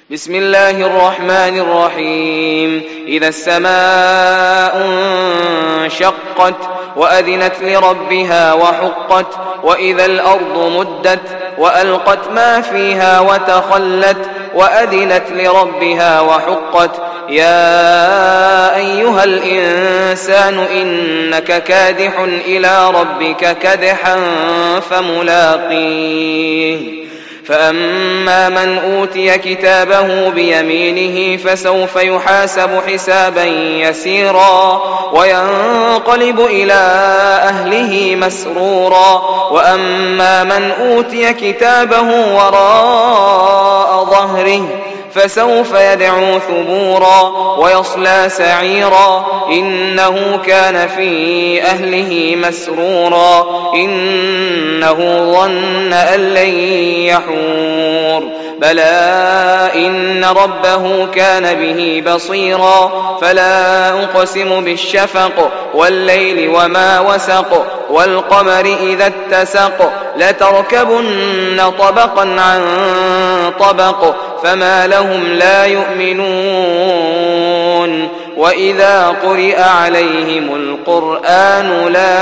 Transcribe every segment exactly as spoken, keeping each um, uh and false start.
بسم الله الرحمن الرحيم إذا السماء انشقت وأذنت لربها وحقت وإذا الأرض مدت وألقت ما فيها وتخلت وأذنت لربها وحقت يا أيها الإنسان إنك كادح إلى ربك كدحا فملاقيه فأما من أوتي كتابه بيمينه فسوف يحاسب حسابا يسيرا وينقلب إلى أهله مسرورا وأما من أوتي كتابه وراء ظهره فسوف يدعو ثبورا ويصلى سعيرا إنه كان في أهله مسرورا إنه ظن أن لن يحور بلى إن ربه كان به بصيرا فلا أقسم بالشفق والليل وما وسق والقمر إذا اتسق لتركبن طبقا عن طبق فما لهم لا يؤمنون وإذا قرئ عليهم القرآن لا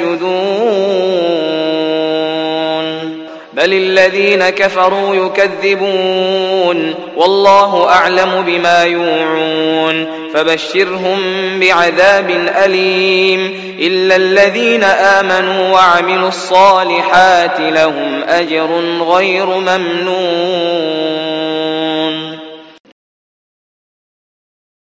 يسجدون بل الذين كفروا يكذبون والله أعلم بما يوعون فبشرهم بعذاب أليم إلا الذين آمنوا وعملوا الصالحات لهم أجر غير ممنون.